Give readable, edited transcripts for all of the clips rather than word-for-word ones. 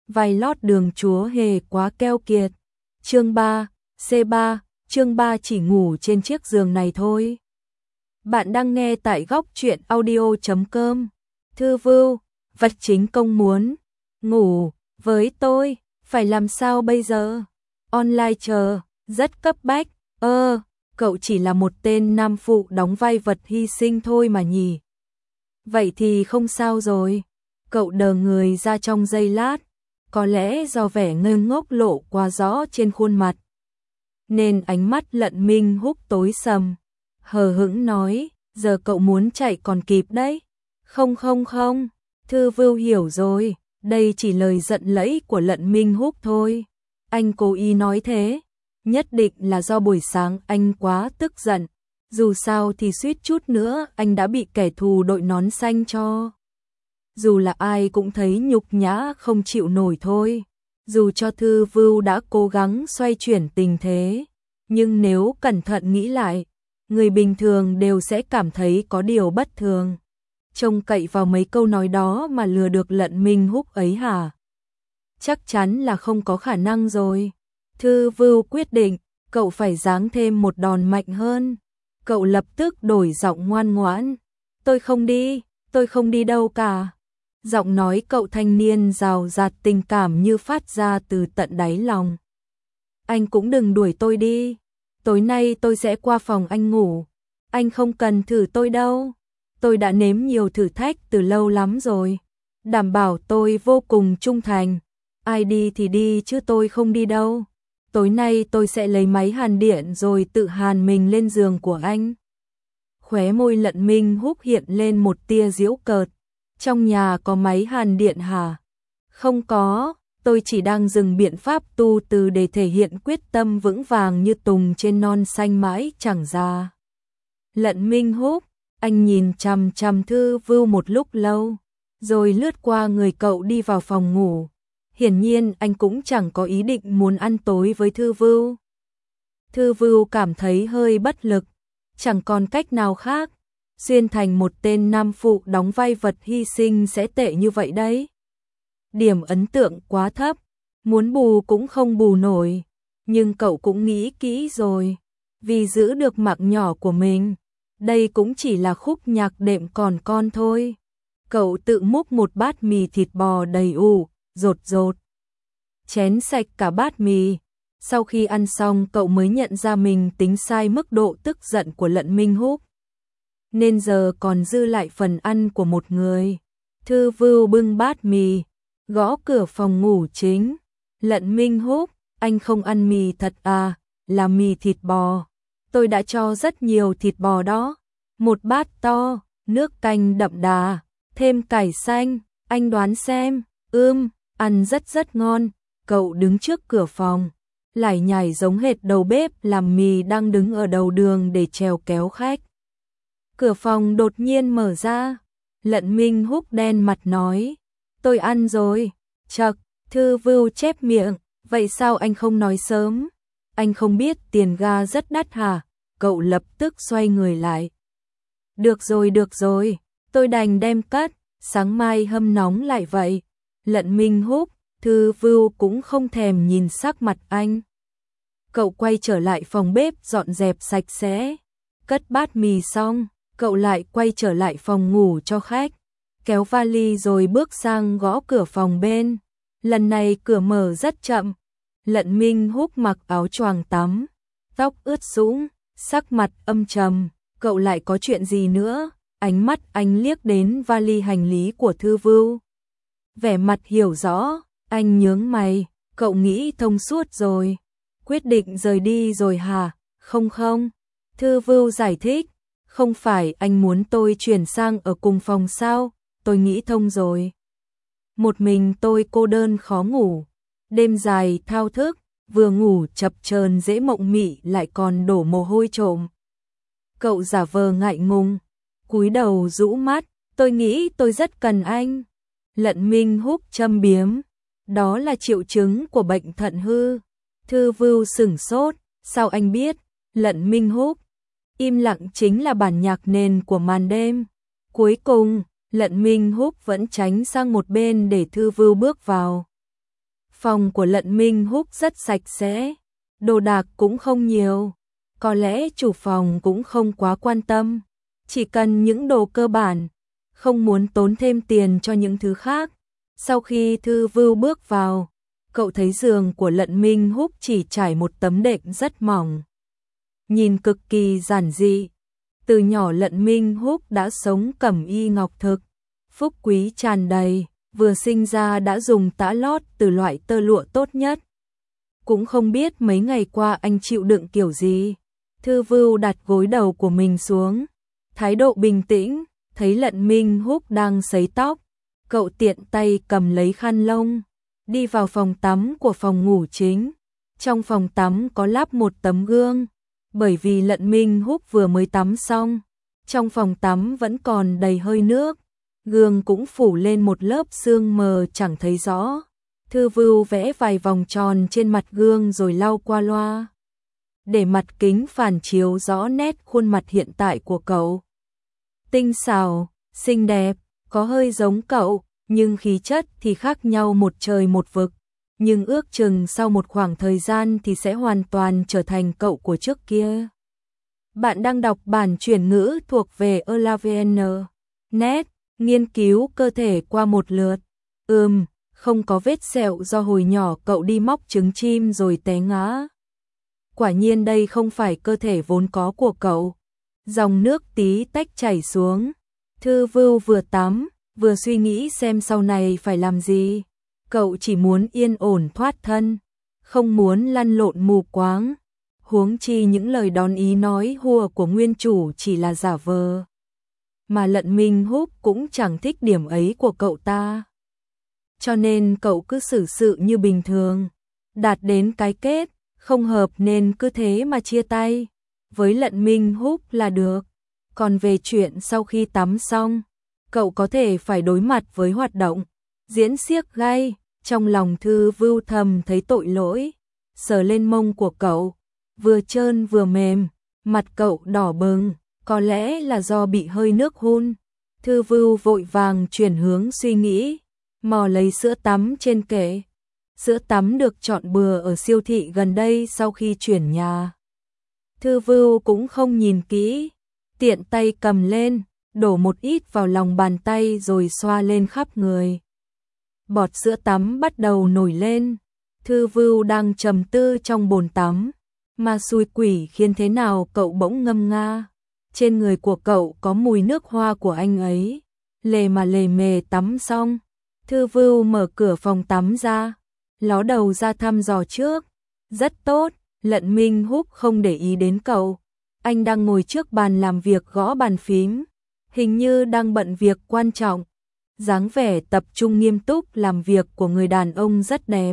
vai lót đường chúa hề quá keo kiệt. Chương 3, C3, chương 3 chỉ ngủ trên chiếc giường này thôi. Bạn đang nghe tại góc truyện audio.com. Thư Vưu, vật chính công muốn ngủ với tôi, phải làm sao bây giờ? Online chờ, rất cấp bách. Cậu chỉ là một tên nam phụ đóng vai vật hy sinh thôi mà nhỉ. Vậy thì không sao rồi. Cậu đờ người ra trong giây lát, có lẽ do vẻ ngơ ngốc lộ qua rõ trên khuôn mặt, nên ánh mắt Lận Minh Húc tối sầm, hờ hững nói, giờ cậu muốn chạy còn kịp đấy. Không, Thư Vưu hiểu rồi, đây chỉ lời giận lẫy của Lận Minh Húc thôi. Anh cố ý nói thế, nhất định là do buổi sáng anh quá tức giận. Dù sao thì suýt chút nữa anh đã bị kẻ thù đội nón xanh cho. Dù là ai cũng thấy nhục nhã không chịu nổi thôi. Dù cho Thư Vưu đã cố gắng xoay chuyển tình thế, nhưng nếu cẩn thận nghĩ lại, người bình thường đều sẽ cảm thấy có điều bất thường. Trông cậy vào mấy câu nói đó mà lừa được Lận Minh Húc ấy hả? Chắc chắn là không có khả năng rồi. Thư Vưu quyết định, cậu phải giáng thêm một đòn mạnh hơn. Cậu lập tức đổi giọng ngoan ngoãn. Tôi không đi đâu cả. Giọng nói cậu thanh niên rào rạt tình cảm như phát ra từ tận đáy lòng. Anh cũng đừng đuổi tôi đi. Tối nay tôi sẽ qua phòng anh ngủ. Anh không cần thử tôi đâu. Tôi đã nếm nhiều thử thách từ lâu lắm rồi. Đảm bảo tôi vô cùng trung thành. Ai đi thì đi chứ tôi không đi đâu. Tối nay tôi sẽ lấy máy hàn điện rồi tự hàn mình lên giường của anh. Khóe môi Lận Minh Húc hiện lên một tia giễu cợt. Trong nhà có máy hàn điện hả? Không có, tôi chỉ đang dùng biện pháp tu từ để thể hiện quyết tâm vững vàng như tùng trên non xanh mãi chẳng già. Lận Minh Húc, anh nhìn chằm chằm Thư Vưu một lúc lâu, rồi lướt qua người cậu đi vào phòng ngủ. Hiển nhiên anh cũng chẳng có ý định muốn ăn tối với Thư Vưu. Thư Vưu cảm thấy hơi bất lực, chẳng còn cách nào khác. Xuyên thành một tên nam phụ đóng vai vật hy sinh sẽ tệ như vậy đấy. Điểm ấn tượng quá thấp, muốn bù cũng không bù nổi. Nhưng cậu cũng nghĩ kỹ rồi, vì giữ được mạng nhỏ của mình, đây cũng chỉ là khúc nhạc đệm còn con thôi. Cậu tự múc một bát mì thịt bò đầy ủ, rột, chén sạch cả bát mì. Sau khi ăn xong cậu mới nhận ra mình tính sai mức độ tức giận của Lận Minh Húc, nên giờ còn dư lại phần ăn của một người. Thư Vưu bưng bát mì, gõ cửa phòng ngủ chính. Lận Minh Húc, anh không ăn mì thật à? Là mì thịt bò. Tôi đã cho rất nhiều thịt bò đó. Một bát to, nước canh đậm đà, thêm cải xanh, anh đoán xem. Ăn rất ngon. Cậu đứng trước cửa phòng, lải nhải giống hệt đầu bếp làm mì đang đứng ở đầu đường để chèo kéo khách. Cửa phòng đột nhiên mở ra. Lận Minh Húc đen mặt nói, tôi ăn rồi. Chậc, Thư Vưu chép miệng, vậy sao anh không nói sớm? Anh không biết tiền ga rất đắt hả? Cậu lập tức xoay người lại. Được rồi, tôi đành đem cất, sáng mai hâm nóng lại vậy. Lận Minh Húc, Thư Vưu cũng không thèm nhìn sắc mặt anh. Cậu quay trở lại phòng bếp dọn dẹp sạch sẽ, cất bát mì xong. Cậu lại quay trở lại phòng ngủ cho khách, kéo vali rồi bước sang gõ cửa phòng bên. Lần này cửa mở rất chậm. Lận Minh Húc mặc áo choàng tắm, tóc ướt sũng, sắc mặt âm trầm. Cậu lại có chuyện gì nữa? Ánh mắt anh liếc đến vali hành lý của Thư Vưu, vẻ mặt hiểu rõ. Anh nhướng mày, cậu nghĩ thông suốt rồi, quyết định rời đi rồi hả? Không, Thư Vưu giải thích. Không phải anh muốn tôi chuyển sang ở cùng phòng sao? Tôi nghĩ thông rồi. Một mình tôi cô đơn khó ngủ, đêm dài thao thức, vừa ngủ chập chờn dễ mộng mị lại còn đổ mồ hôi trộm. Cậu giả vờ ngại ngùng, cúi đầu rũ mắt, tôi nghĩ tôi rất cần anh. Lận Minh Húc châm biếm, đó là triệu chứng của bệnh thận hư. Thư Vưu sửng sốt, sao anh biết? Lận Minh Húc, im lặng chính là bản nhạc nền của màn đêm. Cuối cùng, Lận Minh Húc vẫn tránh sang một bên để Thư Vưu bước vào. Phòng của Lận Minh Húc rất sạch sẽ, đồ đạc cũng không nhiều, có lẽ chủ phòng cũng không quá quan tâm, chỉ cần những đồ cơ bản, không muốn tốn thêm tiền cho những thứ khác. Sau khi Thư Vưu bước vào, cậu thấy giường của Lận Minh Húc chỉ trải một tấm đệm rất mỏng, nhìn cực kỳ giản dị. Từ nhỏ Lận Minh Húc đã sống cẩm y ngọc thực, phúc quý tràn đầy, vừa sinh ra đã dùng tã lót từ loại tơ lụa tốt nhất. Cũng không biết mấy ngày qua anh chịu đựng kiểu gì. Thư Vưu đặt gối đầu của mình xuống, thái độ bình tĩnh, thấy Lận Minh Húc đang sấy tóc, cậu tiện tay cầm lấy khăn lông, đi vào phòng tắm của phòng ngủ chính. Trong phòng tắm có lắp một tấm gương, bởi vì Lận Minh Húc vừa mới tắm xong, trong phòng tắm vẫn còn đầy hơi nước, gương cũng phủ lên một lớp sương mờ chẳng thấy rõ. Thư Vưu vẽ vài vòng tròn trên mặt gương rồi lau qua loa, để mặt kính phản chiếu rõ nét khuôn mặt hiện tại của cậu. Tinh xảo, xinh đẹp, có hơi giống cậu, nhưng khí chất thì khác nhau một trời một vực. Nhưng ước chừng sau một khoảng thời gian thì sẽ hoàn toàn trở thành cậu của trước kia. Bạn đang đọc bản chuyển ngữ thuộc về ELAVN. Net, nghiên cứu cơ thể qua một lượt. Không có vết sẹo do hồi nhỏ cậu đi móc trứng chim rồi té ngã. Quả nhiên đây không phải cơ thể vốn có của cậu. Dòng nước tí tách chảy xuống. Thư Vưu vừa tắm, vừa suy nghĩ xem sau này phải làm gì. Cậu chỉ muốn yên ổn thoát thân, không muốn lăn lộn mù quáng. Huống chi những lời đón ý nói hùa của nguyên chủ chỉ là giả vờ. Mà Lận Minh Húc cũng chẳng thích điểm ấy của cậu ta. Cho nên cậu cứ xử sự như bình thường, đạt đến cái kết, không hợp nên cứ thế mà chia tay. Với Lận Minh Húc là được. Còn về chuyện sau khi tắm xong, cậu có thể phải đối mặt với hoạt động diễn xiếc gay. Trong lòng Thư Vưu thầm thấy tội lỗi, sờ lên mông của cậu, vừa trơn vừa mềm, mặt cậu đỏ bừng, có lẽ là do bị hơi nước hun. Thư Vưu vội vàng chuyển hướng suy nghĩ, mò lấy sữa tắm trên kệ. Sữa tắm được chọn bừa ở siêu thị gần đây sau khi chuyển nhà. Thư Vưu cũng không nhìn kỹ, tiện tay cầm lên, đổ một ít vào lòng bàn tay rồi xoa lên khắp người. Bọt sữa tắm bắt đầu nổi lên. Thư Vưu đang trầm tư trong bồn tắm, mà xui quỷ khiến thế nào cậu bỗng ngâm nga. Trên người của cậu có mùi nước hoa của anh ấy. Lề mà lề mề tắm xong, Thư Vưu mở cửa phòng tắm ra, ló đầu ra thăm dò trước. Rất tốt, Lận Minh Húc không để ý đến cậu. Anh đang ngồi trước bàn làm việc gõ bàn phím, hình như đang bận việc quan trọng. Dáng vẻ tập trung nghiêm túc làm việc của người đàn ông rất đẹp.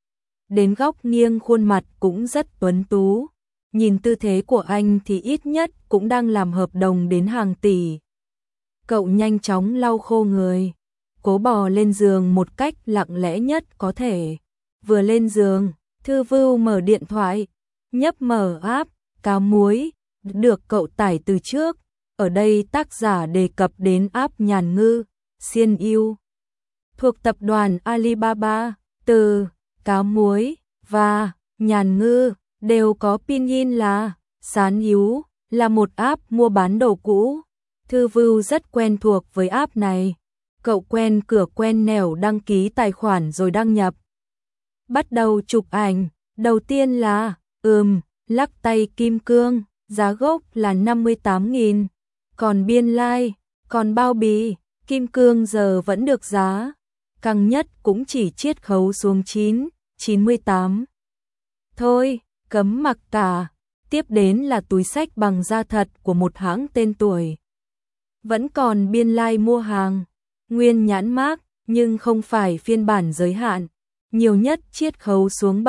Đến góc nghiêng khuôn mặt cũng rất tuấn tú. Nhìn tư thế của anh thì ít nhất cũng đang làm hợp đồng đến hàng tỷ. Cậu nhanh chóng lau khô người, cố bò lên giường một cách lặng lẽ nhất có thể. Vừa lên giường, Thư Vưu mở điện thoại, nhấp mở app Cá Muối, được cậu tải từ trước. Ở đây tác giả đề cập đến app nhàn ngư, xiên yêu, thuộc tập đoàn Alibaba. Từ Cá Muối và Nhàn Ngư đều có pinyin là Sán Hiếu, là một app mua bán đồ cũ. Thư Vưu rất quen thuộc với app này. Cậu quen cửa quen nẻo đăng ký tài khoản rồi đăng nhập. Bắt đầu chụp ảnh, đầu tiên là lắc tay kim cương, giá gốc là 58.000, còn biên lai, còn bao bì, kim cương giờ vẫn được giá, căng nhất cũng chỉ chiết khấu xuống 9,98. Thôi, cấm mặc cả. Tiếp đến là túi xách bằng da thật của một hãng tên tuổi. Vẫn còn biên lai mua hàng, nguyên nhãn mác, nhưng không phải phiên bản giới hạn, nhiều nhất chiết khấu xuống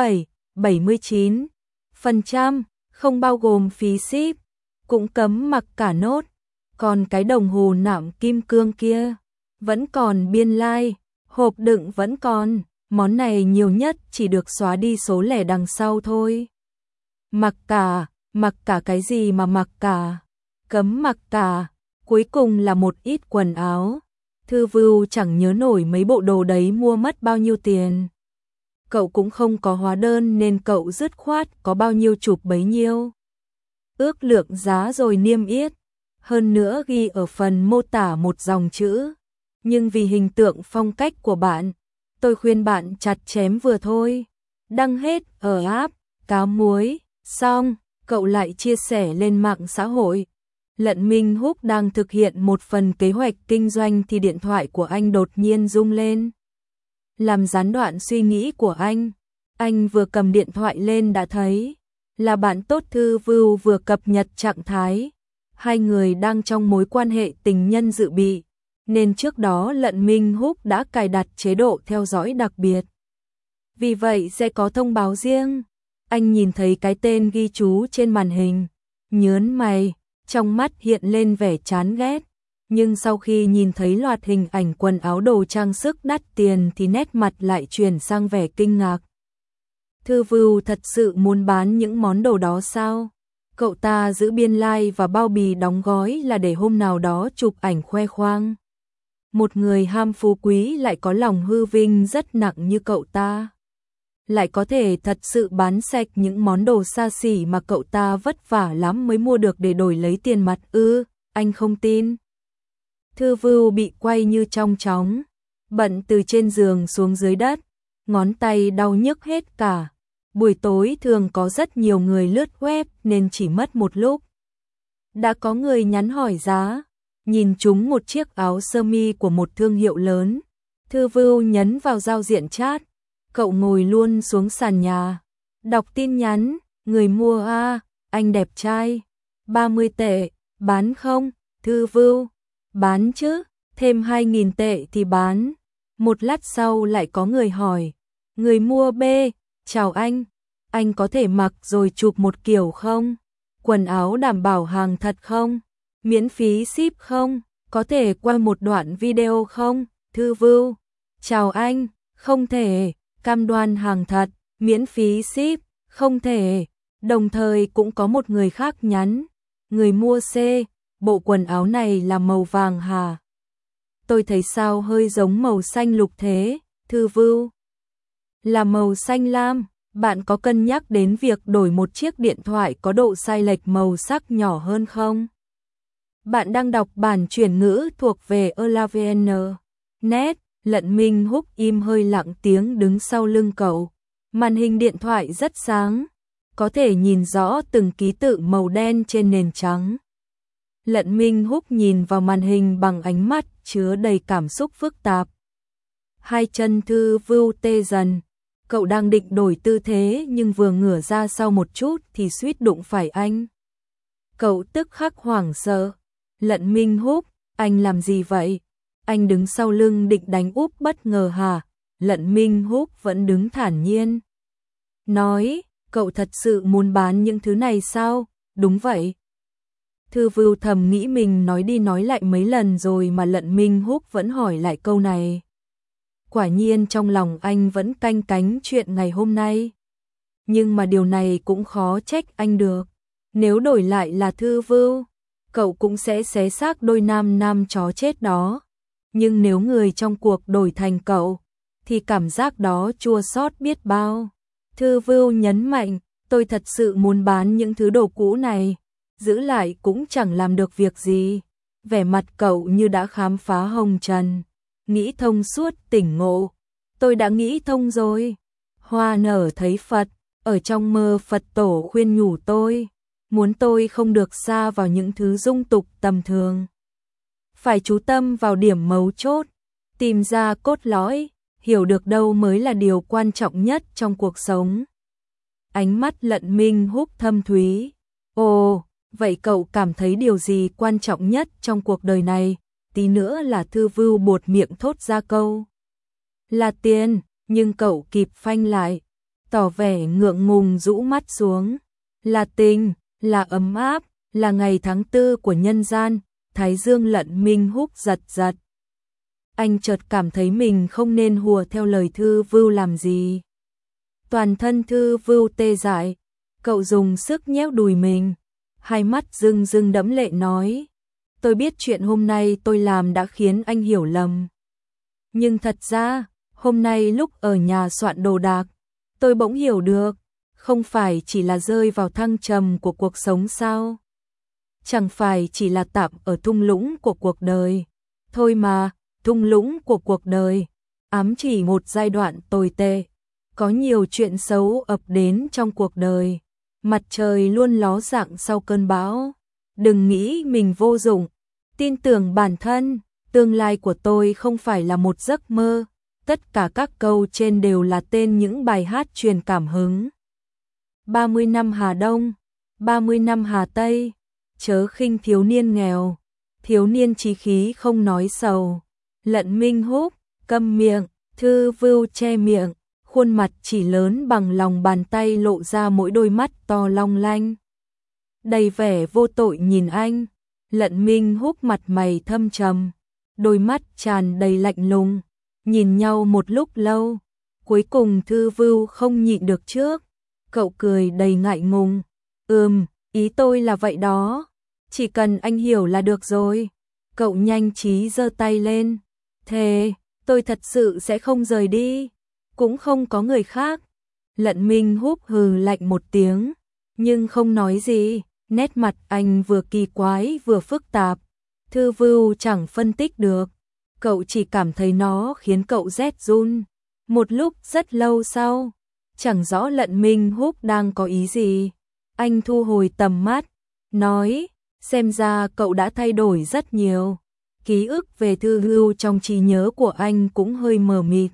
79%, không bao gồm phí ship, cũng cấm mặc cả nốt. Còn cái đồng hồ nạm kim cương kia, vẫn còn biên lai, hộp đựng vẫn còn, món này nhiều nhất chỉ được xóa đi số lẻ đằng sau thôi. Mặc cả cái gì mà mặc cả, cấm mặc cả, cuối cùng là một ít quần áo. Thư Vưu chẳng nhớ nổi mấy bộ đồ đấy mua mất bao nhiêu tiền. cậu cũng không có hóa đơn nên cậu dứt khoát có bao nhiêu chụp bấy nhiêu. Ước lượng giá rồi niêm yết, hơn nữa ghi ở phần mô tả một dòng chữ. Nhưng vì hình tượng phong cách của bạn, tôi khuyên bạn chặt chém vừa thôi. Đăng hết ở app Cá Muối, xong, cậu lại chia sẻ lên mạng xã hội. Lận Minh Húc đang thực hiện một phần kế hoạch kinh doanh thì điện thoại của anh đột nhiên rung lên. Làm gián đoạn suy nghĩ của anh vừa cầm điện thoại lên đã thấy là bạn tốt Thư Vưu vừa cập nhật trạng thái. Hai người đang trong mối quan hệ tình nhân dự bị, nên trước đó Lận Minh Húc đã cài đặt chế độ theo dõi đặc biệt. Vì vậy sẽ có thông báo riêng. Anh nhìn thấy cái tên ghi chú trên màn hình, nhớn mày, trong mắt hiện lên vẻ chán ghét. Nhưng sau khi nhìn thấy loạt hình ảnh quần áo đồ trang sức đắt tiền thì nét mặt lại chuyển sang vẻ kinh ngạc. Thư Vưu thật sự muốn bán những món đồ đó sao? Cậu ta giữ biên lai và bao bì đóng gói là để hôm nào đó chụp ảnh khoe khoang. Một người ham phú quý lại có lòng hư vinh rất nặng như cậu ta, lại có thể thật sự bán sạch những món đồ xa xỉ mà cậu ta vất vả lắm mới mua được để đổi lấy tiền mặt ư? Anh không tin. Thư Vưu bị quay như trong chóng, bận từ trên giường xuống dưới đất, ngón tay đau nhức hết cả. Buổi tối thường có rất nhiều người lướt web nên chỉ mất một lúc đã có người nhắn hỏi giá, nhìn trúng một chiếc áo sơ mi của một thương hiệu lớn. Thư Vưu nhấn vào giao diện chat, cậu ngồi luôn xuống sàn nhà, đọc tin nhắn, người mua a, anh đẹp trai, 30 tệ, bán không? Thư Vưu, bán chứ, thêm 2.000 tệ thì bán. Một lát sau lại có người hỏi, người mua B, chào anh có thể mặc rồi chụp một kiểu không? Quần áo đảm bảo hàng thật không? Miễn phí ship không? Có thể quay một đoạn video không? Thư Vưu, chào anh, không thể, cam đoan hàng thật, miễn phí ship, không thể. Đồng thời cũng có một người khác nhắn, người mua C, bộ quần áo này là màu vàng hả? Tôi thấy sao hơi giống màu xanh lục thế? Thư Vưu, là màu xanh lam. Bạn có cân nhắc đến việc đổi một chiếc điện thoại có độ sai lệch màu sắc nhỏ hơn không? Bạn đang đọc bản chuyển ngữ thuộc về ELAVN.net. Lận Minh Húc im hơi lặng tiếng đứng sau lưng cậu. Màn hình điện thoại rất sáng, có thể nhìn rõ từng ký tự màu đen trên nền trắng. Lận Minh Húc nhìn vào màn hình bằng ánh mắt chứa đầy cảm xúc phức tạp. Hai chân Thư Vưu tê dần. Cậu đang định đổi tư thế nhưng vừa ngửa ra sau một chút thì suýt đụng phải anh. Cậu tức khắc hoảng sợ. Lận Minh Húc, anh làm gì vậy? Anh đứng sau lưng định đánh úp bất ngờ hả? Lận Minh Húc vẫn đứng thản nhiên. Nói, cậu thật sự muốn bán những thứ này sao? Đúng vậy. Thư Vưu thầm nghĩ mình nói đi nói lại mấy lần rồi mà Lận Minh Húc vẫn hỏi lại câu này. Quả nhiên trong lòng anh vẫn canh cánh chuyện ngày hôm nay. Nhưng mà điều này cũng khó trách anh được. Nếu đổi lại là Thư Vưu, cậu cũng sẽ xé xác đôi nam chó chết đó. Nhưng nếu người trong cuộc đổi thành cậu, thì cảm giác đó chua xót biết bao. Thư Vưu nhấn mạnh, tôi thật sự muốn bán những thứ đồ cũ này, giữ lại cũng chẳng làm được việc gì. Vẻ mặt cậu như đã khám phá hồng trần, nghĩ thông suốt tỉnh ngộ. Tôi đã nghĩ thông rồi. Hoa nở thấy Phật, ở trong mơ Phật tổ khuyên nhủ tôi, muốn tôi không được sa vào những thứ dung tục tầm thường. Phải chú tâm vào điểm mấu chốt, tìm ra cốt lõi, hiểu được đâu mới là điều quan trọng nhất trong cuộc sống. Ánh mắt Lận Minh Húc thâm thúy. Ồ, vậy cậu cảm thấy điều gì quan trọng nhất trong cuộc đời này? Tí nữa là Thư Vưu buột miệng thốt ra câu là tiền, nhưng cậu kịp phanh lại, tỏ vẻ ngượng ngùng rũ mắt xuống. Là tình, là ấm áp, là ngày tháng tư của nhân gian. Thái dương Lận Minh Húc giật giật. Anh chợt cảm thấy mình không nên hùa theo lời Thư Vưu làm gì. Toàn thân Thư Vưu tê dại, cậu dùng sức nhéo đùi mình, hai mắt rưng rưng đẫm lệ nói, tôi biết chuyện hôm nay tôi làm đã khiến anh hiểu lầm. Nhưng thật ra, hôm nay lúc ở nhà soạn đồ đạc, Tôi bỗng hiểu được, không phải chỉ là rơi vào thăng trầm của cuộc sống sao? Chẳng phải chỉ là tạm ở thung lũng của cuộc đời. Thôi mà, thung lũng của cuộc đời, ám chỉ một giai đoạn tồi tệ. Có nhiều chuyện xấu ập đến trong cuộc đời. Mặt trời luôn ló dạng sau cơn bão. Đừng nghĩ mình vô dụng. Tin tưởng bản thân, tương lai của tôi không phải là một giấc mơ. Tất cả các câu trên đều là tên những bài hát truyền cảm hứng. 30 năm Hà Đông, 30 năm Hà Tây, chớ khinh thiếu niên nghèo, thiếu niên chí khí không nói sầu. Lận Minh Húc, câm miệng, Thư Vưu che miệng, khuôn mặt chỉ lớn bằng lòng bàn tay lộ ra mỗi đôi mắt to long lanh. Đầy vẻ vô tội nhìn anh, Lận Minh Húc mặt mày thâm trầm, đôi mắt tràn đầy lạnh lùng, nhìn nhau một lúc lâu, cuối cùng Thư Vưu không nhịn được trước, cậu cười đầy ngại ngùng, ý tôi là vậy đó, chỉ cần anh hiểu là được rồi. Cậu nhanh trí giơ tay lên, thề, tôi thật sự sẽ không rời đi, cũng không có người khác. Lận Minh Húc hừ lạnh một tiếng, nhưng không nói gì, nét mặt anh vừa kỳ quái vừa phức tạp. Thư Vưu chẳng phân tích được, cậu chỉ cảm thấy nó khiến cậu rét run. Một lúc rất lâu sau, chẳng rõ Lận Minh Húc đang có ý gì. Anh thu hồi tầm mắt, nói, xem ra cậu đã thay đổi rất nhiều. Ký ức về Thư Vưu trong trí nhớ của anh cũng hơi mờ mịt.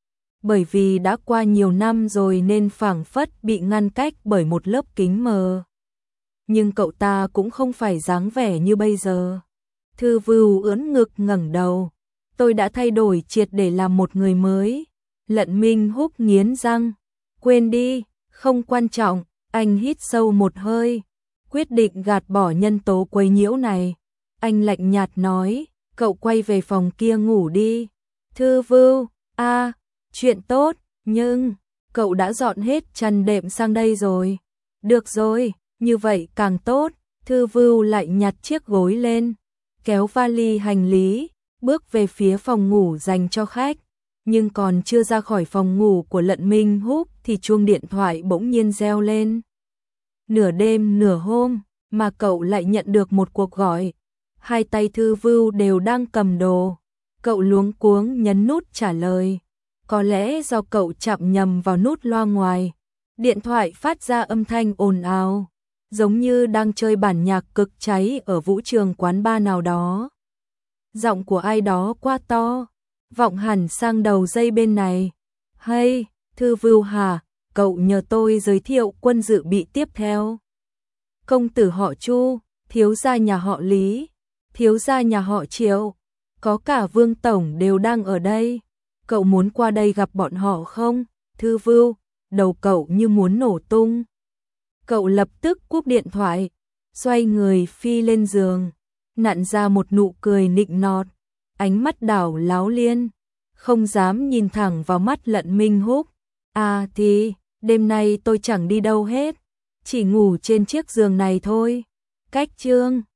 Bởi vì đã qua nhiều năm rồi nên phảng phất bị ngăn cách bởi một lớp kính mờ. Nhưng cậu ta cũng không phải dáng vẻ như bây giờ. Thư Vưu ưỡn ngực ngẩng đầu. Tôi đã thay đổi triệt để làm một người mới. Lận Minh Húc nghiến răng. Quên đi, không quan trọng. Anh hít sâu một hơi, quyết định gạt bỏ nhân tố quấy nhiễu này. Anh lạnh nhạt nói, cậu quay về phòng kia ngủ đi. Thư Vưu, chuyện tốt, nhưng cậu đã dọn hết chăn đệm sang đây rồi. Được rồi, như vậy càng tốt. Thư Vưu lại nhặt chiếc gối lên, kéo vali hành lý, bước về phía phòng ngủ dành cho khách. Nhưng còn chưa ra khỏi phòng ngủ của Lận Minh Húc thì chuông điện thoại bỗng nhiên reo lên. Nửa đêm nửa hôm mà cậu lại nhận được một cuộc gọi. Hai tay Thư Vưu đều đang cầm đồ. Cậu luống cuống nhấn nút trả lời. Có lẽ do cậu chạm nhầm vào nút loa ngoài. Điện thoại phát ra âm thanh ồn ào, giống như đang chơi bản nhạc cực cháy ở vũ trường quán bar nào đó. Giọng của ai đó quá to, vọng hẳn sang đầu dây bên này. Hey, Thư Vưu hả? Cậu nhờ tôi giới thiệu quân dự bị tiếp theo. Công tử họ Chu, thiếu gia nhà họ Lý, thiếu gia nhà họ Triệu, có cả Vương Tổng đều đang ở đây. Cậu muốn qua đây gặp bọn họ không? Thư Vưu, đầu cậu như muốn nổ tung. Cậu lập tức cúp điện thoại, xoay người phi lên giường, nặn ra một nụ cười nịnh nọt, ánh mắt đảo láo liên, không dám nhìn thẳng vào mắt Lận Minh Húc. Thì, đêm nay tôi chẳng đi đâu hết, chỉ ngủ trên chiếc giường này thôi. Cách chương